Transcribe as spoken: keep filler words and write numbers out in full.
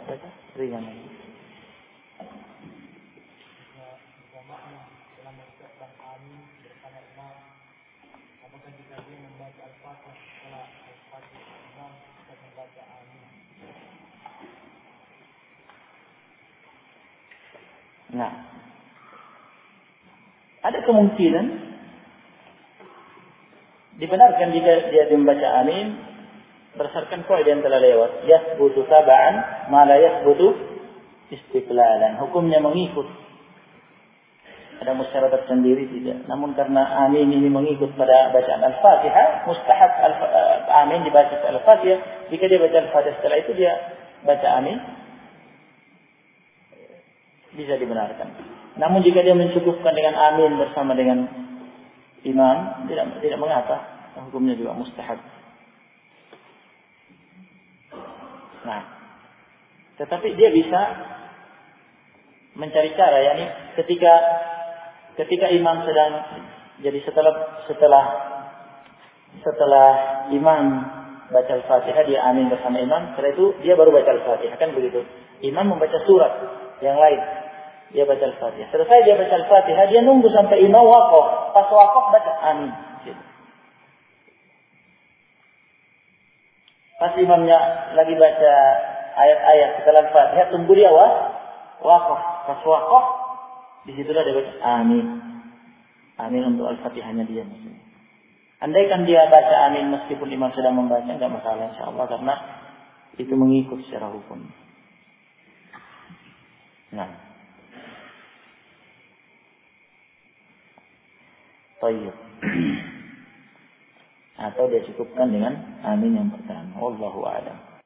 baca ringan. Apakah jika dia membaca Al-Fatihah setelah Al-Fatihah imam bisa membaca amin? Nah, ada kemungkinan dibenarkan jika dia membaca amin berdasarkan kaidah yang telah lewat, yasbutu tab'an ma la yasbutu istiqlalan. Hukumnya mengikut. Ada musyarakat sendiri tidak. Namun karena amin ini mengikut pada bacaan Al-Fatihah, mustahab amin dibaca Al-Fatihah. Jika dia baca Al-Fatihah setelah itu dia baca amin, bisa dibenarkan. Namun jika dia mencukupkan dengan amin bersama dengan imam, tidak tidak mengapa. Hukumnya juga mustahab. Nah, tetapi dia bisa mencari cara, yakni ketika ketika imam sedang, jadi setelah setelah setelah imam baca Al-Fatihah dia amin bersama imam, setelah itu dia baru baca Al-Fatihah, kan begitu. Imam membaca surat yang lain, dia baca Al-Fatihah. Selesai dia baca Al-Fatihah, dia nunggu sampai imam waqaf, pas waqaf baca amin. Pas imamnya lagi baca ayat-ayat setelah Al-Fatihah, tunggu dia waqaf, pas waqaf di situlah dia baca amin. Amin untuk Al-Fatihahnya dia. Andaikan dia baca amin meskipun imam sedang membaca, enggak masalah insyaallah, karena itu mengikut secara hukum. Nah. Baik. Atau dia cukupkan dengan amin yang pertama. Wallahu a'lam.